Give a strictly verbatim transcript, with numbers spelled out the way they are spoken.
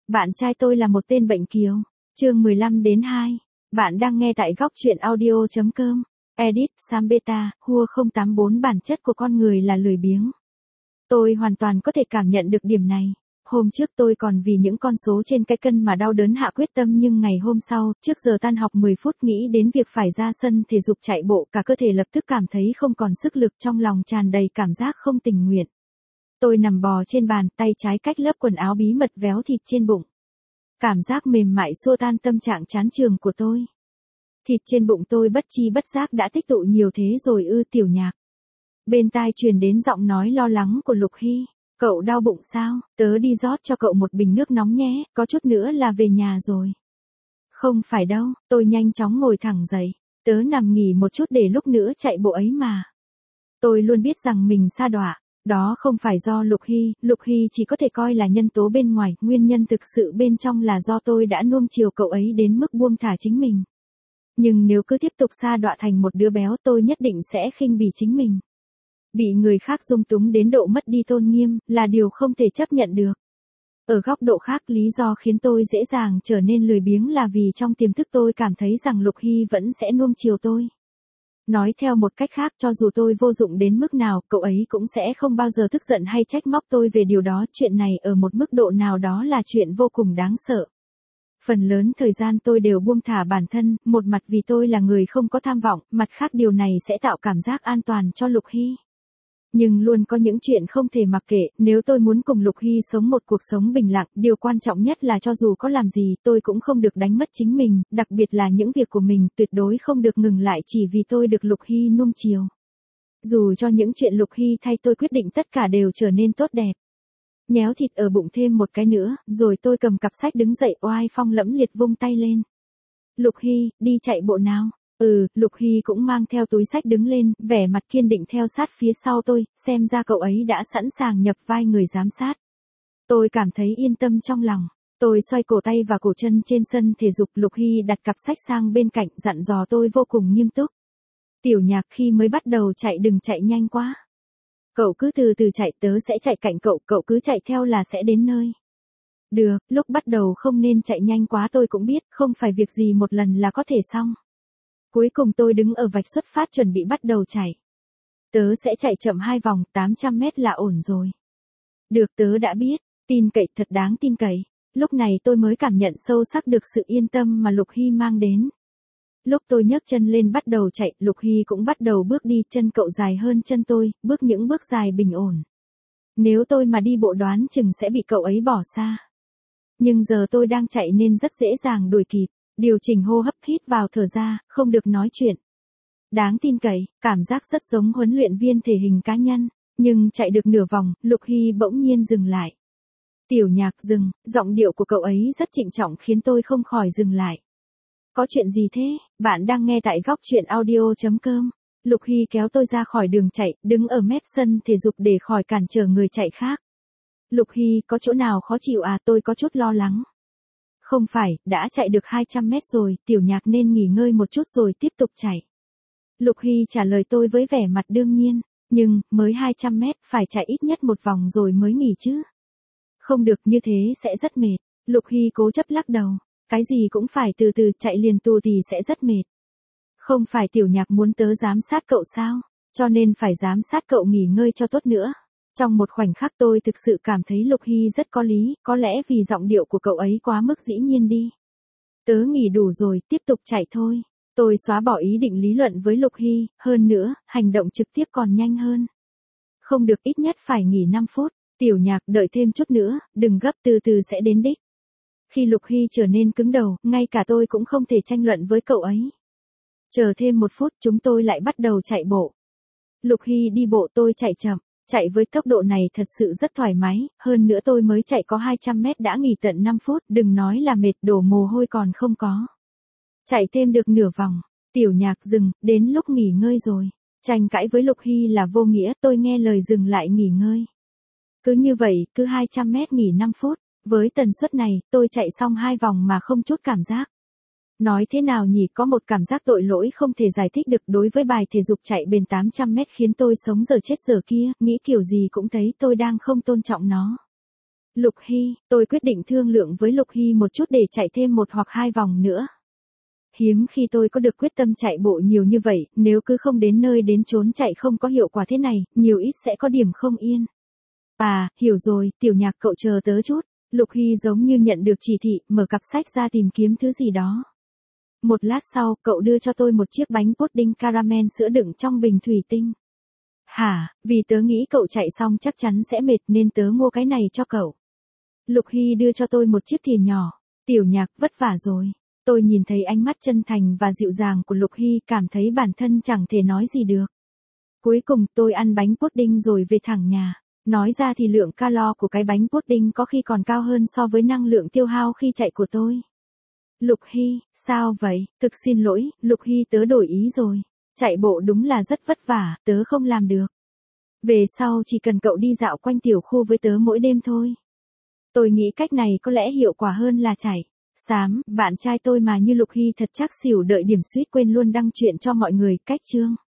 Bạn trai tôi là một tên bệnh kiều. Chương mười lăm đến hai. Bạn đang nghe tại góc truyện audio chấm com. Edit Sambeta, Hua không tám bốn. Bản chất của con người là lười biếng. Tôi hoàn toàn có thể cảm nhận được điểm này. Hôm trước tôi còn vì những con số trên cái cân mà đau đớn hạ quyết tâm, nhưng ngày hôm sau, trước giờ tan học mười phút nghĩ đến việc phải ra sân thể dục chạy bộ, cả cơ thể lập tức cảm thấy không còn sức lực, trong lòng tràn đầy cảm giác không tình nguyện. Tôi nằm bò trên bàn, tay trái cách lớp quần áo bí mật véo thịt trên bụng. Cảm giác mềm mại xua tan tâm trạng chán trường của tôi. Thịt trên bụng tôi bất chi bất giác đã tích tụ nhiều thế rồi ư Tiểu Nhạc. Bên tai truyền đến giọng nói lo lắng của Lục Hy. Cậu đau bụng sao? Tớ đi rót cho cậu một bình nước nóng nhé, có chút nữa là về nhà rồi. Không phải đâu, tôi nhanh chóng ngồi thẳng dậy. Tớ nằm nghỉ một chút để lúc nữa chạy bộ ấy mà. Tôi luôn biết rằng mình sa đọa. Đó không phải do Lục Hy, Lục Hy chỉ có thể coi là nhân tố bên ngoài, nguyên nhân thực sự bên trong là do tôi đã nuông chiều cậu ấy đến mức buông thả chính mình. Nhưng nếu cứ tiếp tục sa đọa thành một đứa béo, tôi nhất định sẽ khinh bỉ chính mình. Bị người khác dung túng đến độ mất đi tôn nghiêm, là điều không thể chấp nhận được. Ở góc độ khác, lý do khiến tôi dễ dàng trở nên lười biếng là vì trong tiềm thức tôi cảm thấy rằng Lục Hy vẫn sẽ nuông chiều tôi. Nói theo một cách khác, cho dù tôi vô dụng đến mức nào, cậu ấy cũng sẽ không bao giờ tức giận hay trách móc tôi về điều đó. Chuyện này ở một mức độ nào đó là chuyện vô cùng đáng sợ. Phần lớn thời gian tôi đều buông thả bản thân, một mặt vì tôi là người không có tham vọng, mặt khác điều này sẽ tạo cảm giác an toàn cho Lục Hy. Nhưng luôn có những chuyện không thể mặc kệ, nếu tôi muốn cùng Lục Hy sống một cuộc sống bình lặng, điều quan trọng nhất là cho dù có làm gì, tôi cũng không được đánh mất chính mình, đặc biệt là những việc của mình, tuyệt đối không được ngừng lại chỉ vì tôi được Lục Hy nuông chiều. Dù cho những chuyện Lục Hy thay tôi quyết định tất cả đều trở nên tốt đẹp. Nhéo thịt ở bụng thêm một cái nữa, rồi tôi cầm cặp sách đứng dậy, oai phong lẫm liệt vung tay lên. Lục Hy, đi chạy bộ nào? Ừ, Lục Hy cũng mang theo túi sách đứng lên, vẻ mặt kiên định theo sát phía sau tôi, xem ra cậu ấy đã sẵn sàng nhập vai người giám sát. Tôi cảm thấy yên tâm trong lòng. Tôi xoay cổ tay và cổ chân trên sân thể dục. Lục Hy đặt cặp sách sang bên cạnh, dặn dò tôi vô cùng nghiêm túc. Tiểu Nhạc, khi mới bắt đầu chạy đừng chạy nhanh quá. Cậu cứ từ từ chạy, tớ sẽ chạy cạnh cậu, cậu cứ chạy theo là sẽ đến nơi. Được, lúc bắt đầu không nên chạy nhanh quá, tôi cũng biết, không phải việc gì một lần là có thể xong. Cuối cùng tôi đứng ở vạch xuất phát chuẩn bị bắt đầu chạy. Tớ sẽ chạy chậm hai vòng, tám trăm mét là ổn rồi. Được, tớ đã biết, tin cậy, thật đáng tin cậy. Lúc này tôi mới cảm nhận sâu sắc được sự yên tâm mà Lục Hy mang đến. Lúc tôi nhấc chân lên bắt đầu chạy, Lục Hy cũng bắt đầu bước đi, chân cậu dài hơn chân tôi, bước những bước dài bình ổn. Nếu tôi mà đi bộ đoán chừng sẽ bị cậu ấy bỏ xa. Nhưng giờ tôi đang chạy nên rất dễ dàng đuổi kịp. Điều chỉnh hô hấp, hít vào thở ra, không được nói chuyện. Đáng tin cậy, cảm giác rất giống huấn luyện viên thể hình cá nhân. Nhưng chạy được nửa vòng, Lục Hy bỗng nhiên dừng lại. Tiểu Nhạc, dừng, giọng điệu của cậu ấy rất trịnh trọng khiến tôi không khỏi dừng lại. Có chuyện gì thế? Bạn đang nghe tại góc truyện audio chấm com. Lục Hy kéo tôi ra khỏi đường chạy, đứng ở mép sân thể dục để khỏi cản trở người chạy khác. Lục Hy, có chỗ nào khó chịu à? Tôi có chút lo lắng. Không phải, đã chạy được hai trăm mét rồi, Tiểu Nhạc nên nghỉ ngơi một chút rồi tiếp tục chạy. Lục Hy trả lời tôi với vẻ mặt đương nhiên, nhưng, mới hai trăm mét, phải chạy ít nhất một vòng rồi mới nghỉ chứ. Không được, như thế sẽ rất mệt. Lục Hy cố chấp lắc đầu, cái gì cũng phải từ từ, chạy liền tù thì sẽ rất mệt. Không phải Tiểu Nhạc muốn tớ giám sát cậu sao, cho nên phải giám sát cậu nghỉ ngơi cho tốt nữa. Trong một khoảnh khắc tôi thực sự cảm thấy Lục Hy rất có lý, có lẽ vì giọng điệu của cậu ấy quá mức dĩ nhiên đi. Tớ nghỉ đủ rồi, tiếp tục chạy thôi. Tôi xóa bỏ ý định lý luận với Lục Hy, hơn nữa, hành động trực tiếp còn nhanh hơn. Không được, ít nhất phải nghỉ năm phút, Tiểu Nhạc, đợi thêm chút nữa, đừng gấp, từ từ sẽ đến đích. Khi Lục Hy trở nên cứng đầu, ngay cả tôi cũng không thể tranh luận với cậu ấy. Chờ thêm một phút, chúng tôi lại bắt đầu chạy bộ. Lục Hy đi bộ, tôi chạy chậm. Chạy với tốc độ này thật sự rất thoải mái, hơn nữa tôi mới chạy có hai trăm mét đã nghỉ tận năm phút, đừng nói là mệt, đổ mồ hôi còn không có. Chạy thêm được nửa vòng, Tiểu Nhạc, dừng, đến lúc nghỉ ngơi rồi. Tranh cãi với Lục Hy là vô nghĩa, tôi nghe lời dừng lại nghỉ ngơi. Cứ như vậy, cứ hai trăm mét nghỉ năm phút, với tần suất này, tôi chạy xong hai vòng mà không chút cảm giác. Nói thế nào nhỉ, có một cảm giác tội lỗi không thể giải thích được đối với bài thể dục chạy bền tám trăm mét khiến tôi sống giờ chết giờ kia, nghĩ kiểu gì cũng thấy tôi đang không tôn trọng nó. Lục Hy, tôi quyết định thương lượng với Lục Hy một chút để chạy thêm một hoặc hai vòng nữa. Hiếm khi tôi có được quyết tâm chạy bộ nhiều như vậy, nếu cứ không đến nơi đến chốn chạy không có hiệu quả thế này, nhiều ít sẽ có điểm không yên. À, hiểu rồi, Tiểu Nhạc cậu chờ tớ chút. Lục Hy giống như nhận được chỉ thị, mở cặp sách ra tìm kiếm thứ gì đó. Một lát sau, cậu đưa cho tôi một chiếc bánh pudding caramel sữa đựng trong bình thủy tinh. Hả, vì tớ nghĩ cậu chạy xong chắc chắn sẽ mệt nên tớ mua cái này cho cậu. Lục Hy đưa cho tôi một chiếc thìa nhỏ. Tiểu Nhạc, vất vả rồi. Tôi nhìn thấy ánh mắt chân thành và dịu dàng của Lục Hy, cảm thấy bản thân chẳng thể nói gì được. Cuối cùng tôi ăn bánh pudding rồi về thẳng nhà. Nói ra thì lượng calo của cái bánh pudding có khi còn cao hơn so với năng lượng tiêu hao khi chạy của tôi. Lục Hy, sao vậy? Thực xin lỗi, Lục Hy, tớ đổi ý rồi. Chạy bộ đúng là rất vất vả, tớ không làm được. Về sau chỉ cần cậu đi dạo quanh tiểu khu với tớ mỗi đêm thôi. Tôi nghĩ cách này có lẽ hiệu quả hơn là chạy. Xám, bạn trai tôi mà như Lục Hy thật chắc xỉu, đợi điểm suýt quên luôn đăng chuyện cho mọi người. Cách chương